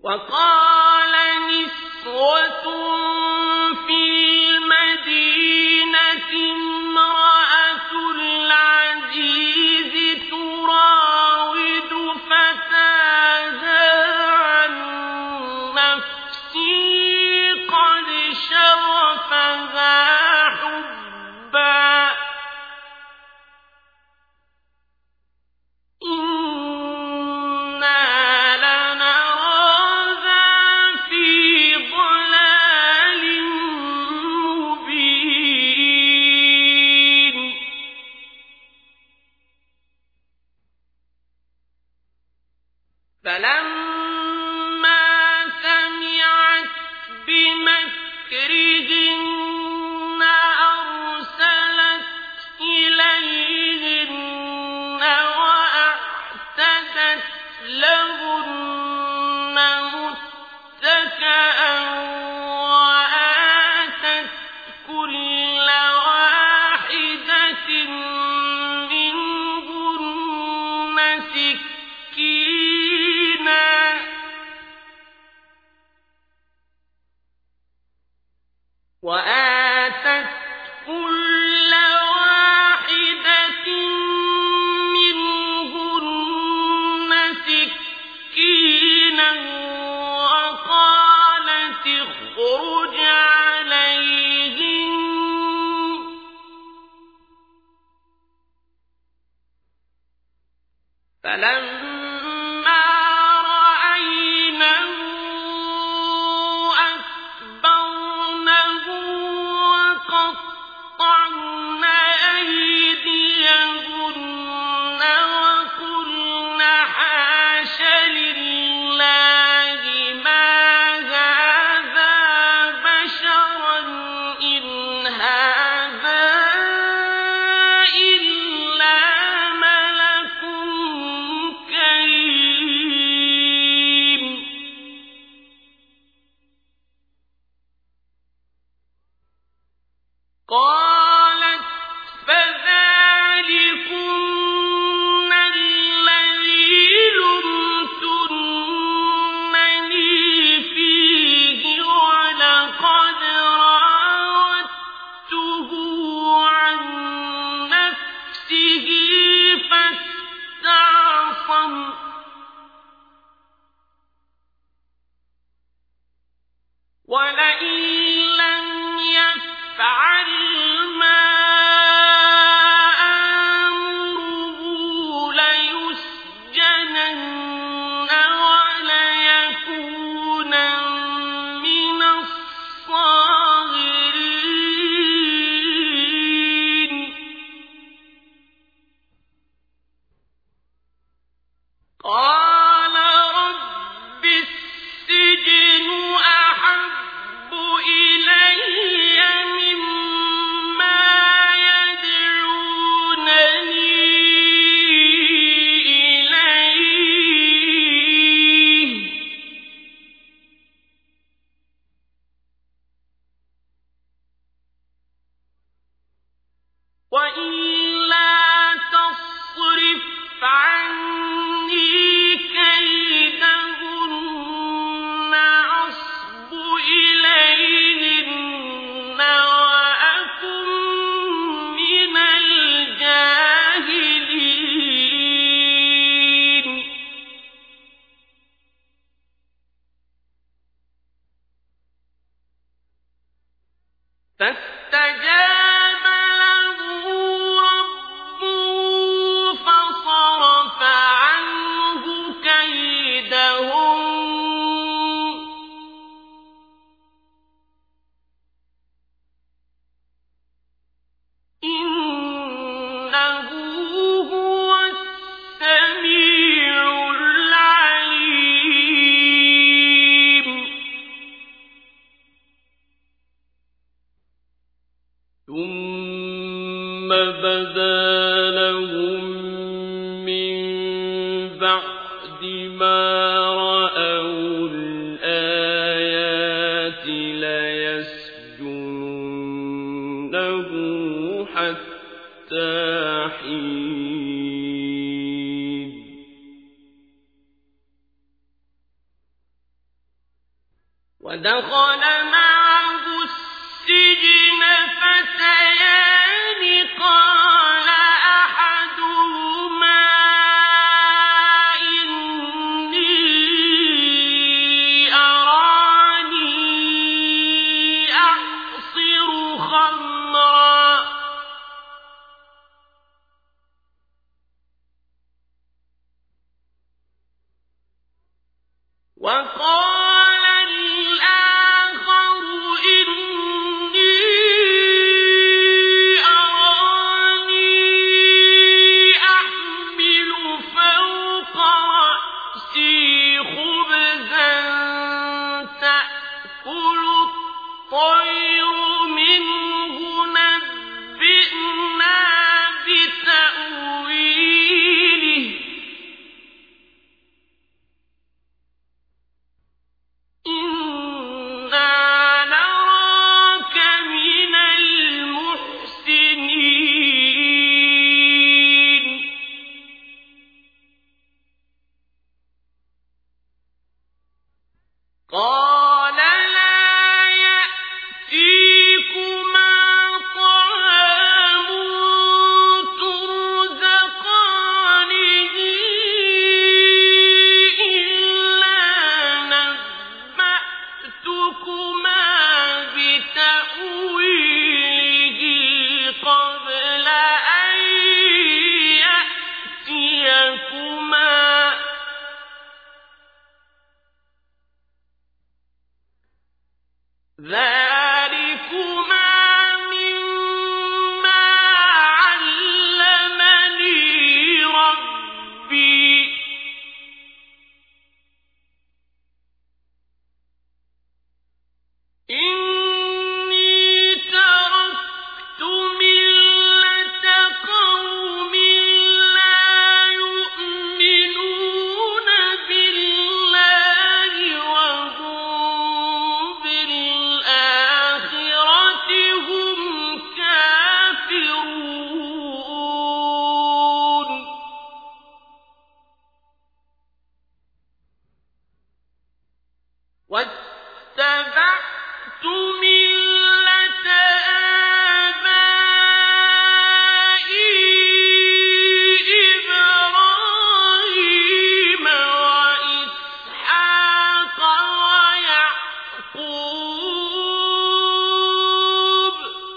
وقال نسوة في المدينة امرأة العزيز تراود فتاها عن نفسه قد شغفها حبا فلما سمعت بمكرهن أرسلت إليهن وأعتدت لهن متكئا وآتت كل واحدة منهن سكينا وقالت اخرج عليهم فلما رأينه أكبرنه وقطعن أيديهن وقلن حاش لله ما هذا بشرا إن هذا إلا ملك كريم قالت فذلكن الذي لمتنني فيه ولقد راودته عن نفسه فاستعصم ولئن لم يفعل ما آمره ليسجنن وليكونا من الصاغرين قال رب السجن أحب إلي مما يدعونني إليه وإلا تصرف عني كيدهن أصب إليهن وأكن من الجاهلين فاستجاب له ربه فصرف عنه كيدهم إنه هو السميع العليم ثم بدا لهم من بعد ما رأوا الآيات ليسجننه حتى حين ودخل معه السجن فتيان قال أحدهما إني أراني أعصر خمرا وقال الآخر إني أراني أحمل فوق رأسي خبزا تأكل الطير منه نبئنا بتأويله إنا نراك من المحسنين قال لا يأتيكما طعام ترزقانه إلا نبأتكما بتأويله قبل أن يأتيكما ذلكما مما علمني ربي إني تركت ملة قوم لا يؤمنون بالله وهم بالآخرة هم كافرون واتبعت ملة آبائي إبراهيم وإسحاق ويعقوب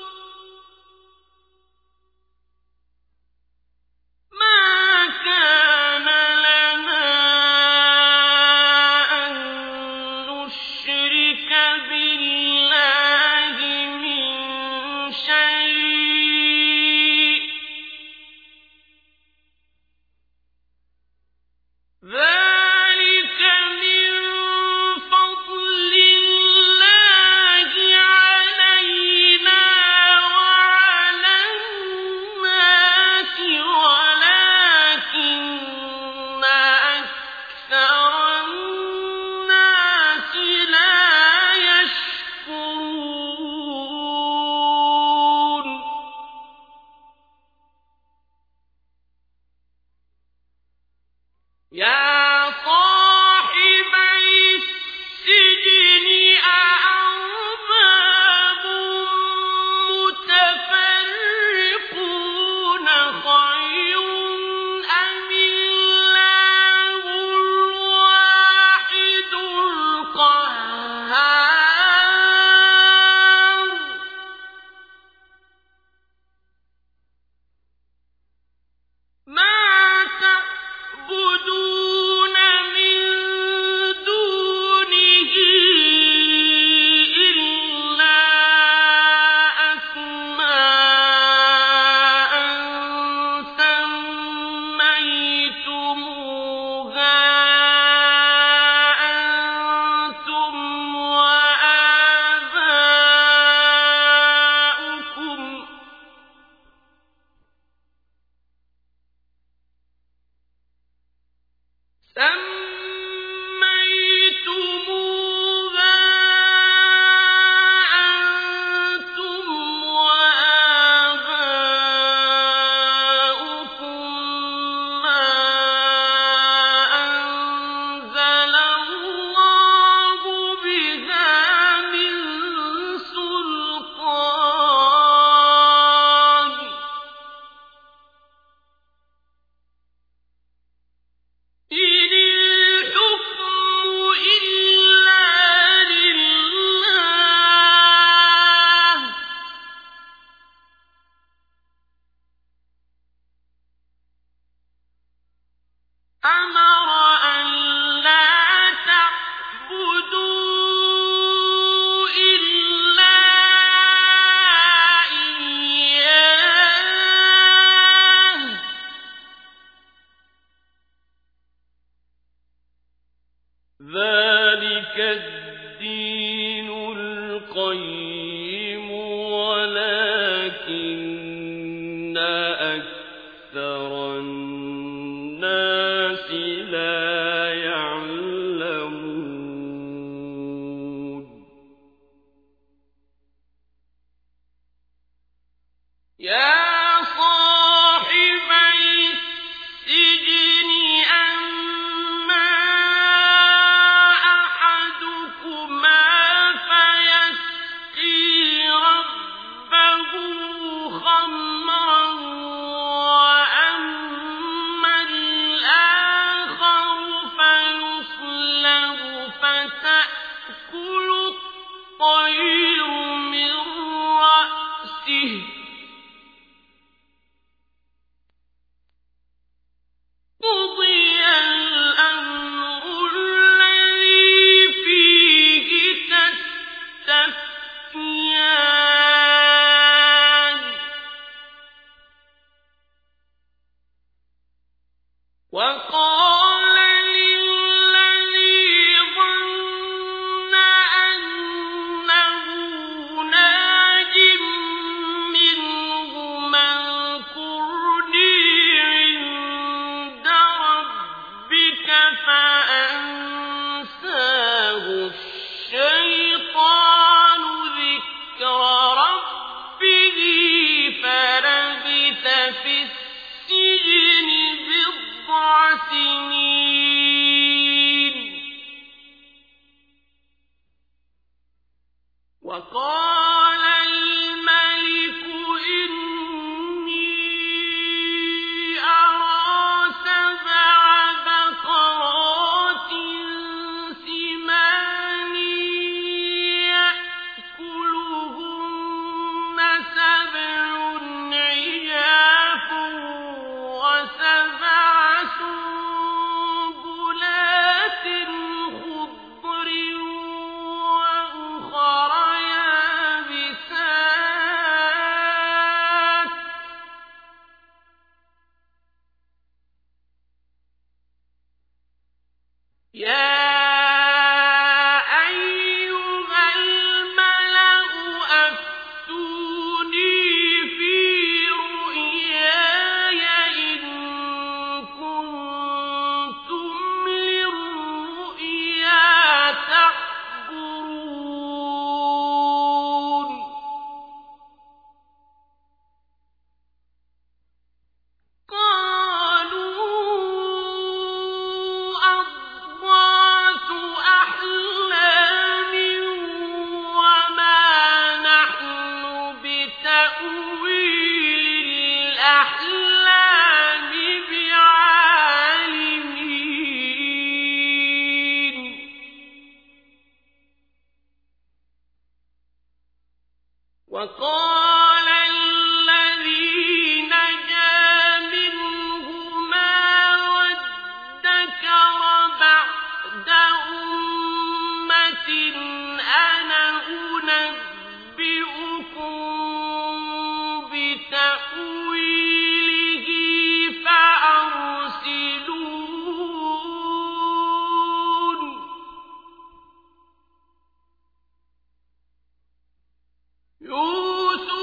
ما كان لنا أن نشرك به ذلك الدين القيم ولكن أكثر الناس لا يعلمون يا صاحبي السجن أما أحدكما فيسقي ربه خمرا وأما الآخر فيصلب فتأكل الطير من رأسه قضي الأمر الذي فيه تستفتيان وقال للذي ظن أنه ناج منهما اذكرني عند ربك فأنساه الشيطان ذكر ربه فلبث في السجن بضع سنين وقال الملك إني أرى 7 بقرات سمان يأكلهن 7 عجاف و7 سنبلات خضر وأخر يابسات يا أيها الملأ أفتوني في رؤياي إن كنتم للرؤيا تعبرون قالوا أضغاث أحلام وما نحن بتأويل الأحلام بعالمين وقال الذي نجا منهما وادكر بعد أمة أنا أنبئكم بتأويله فأرسلون يوسف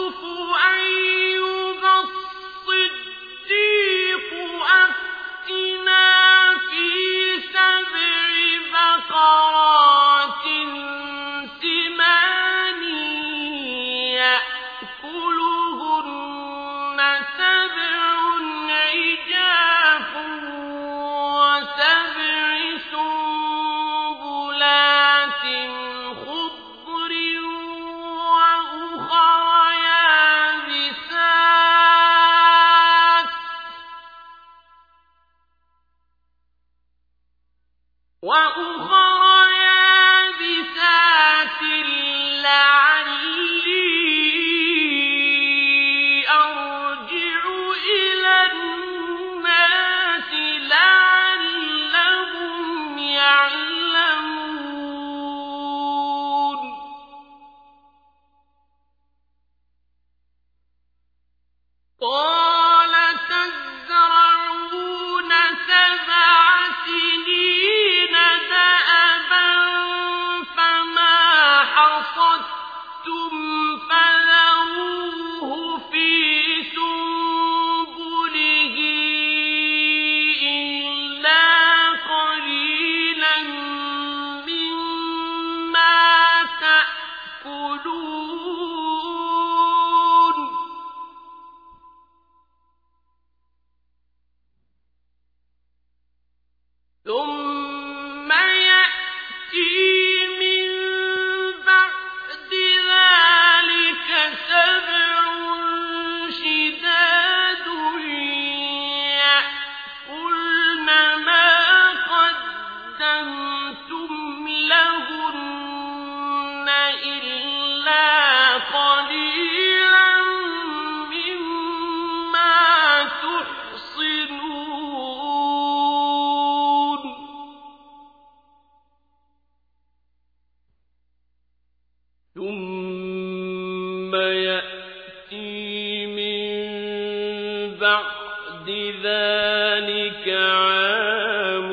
ثم يأتي من بعد ذلك عام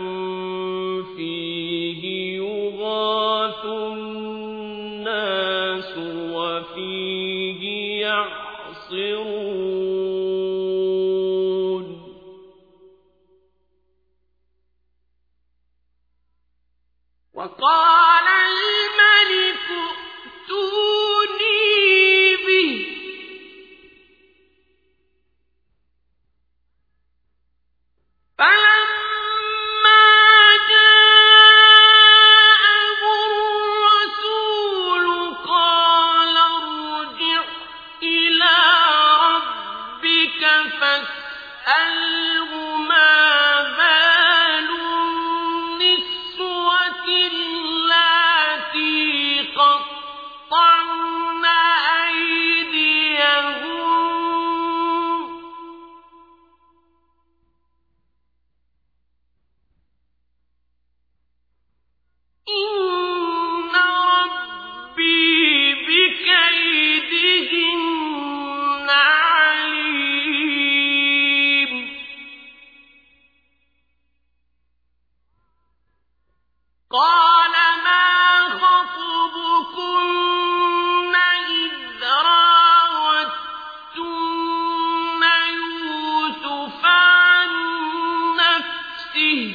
فيه يغاث الناس وفيه يعصرون وقال الملك ائتوني به فلما جاءه الرسول قال ارجع إلى ربك فاسأله ما بال النسوة اللاتي قطعن أيديهن إن ربي بكيدهن عليم قال ما خطبكن إذ راوتن يوسف عن نفسه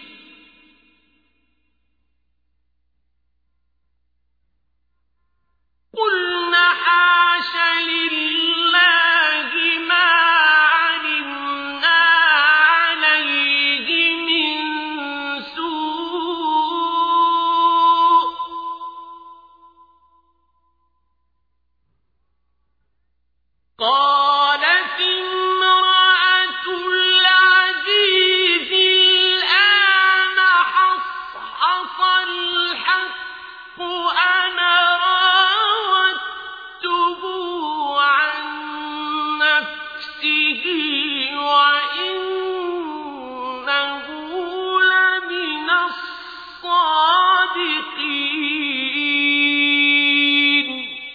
قلنا حاش لله ما علمنا عليه من سوء قالت امرأة العزيز الآن حصحص الحق أنا راودته عن نفسه وإنه لمن الصادقين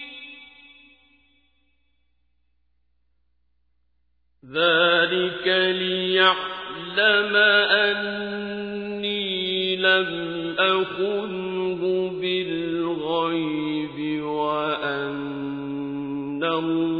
ذلك ليعلم أني لم أخنه بالغيب وأن الله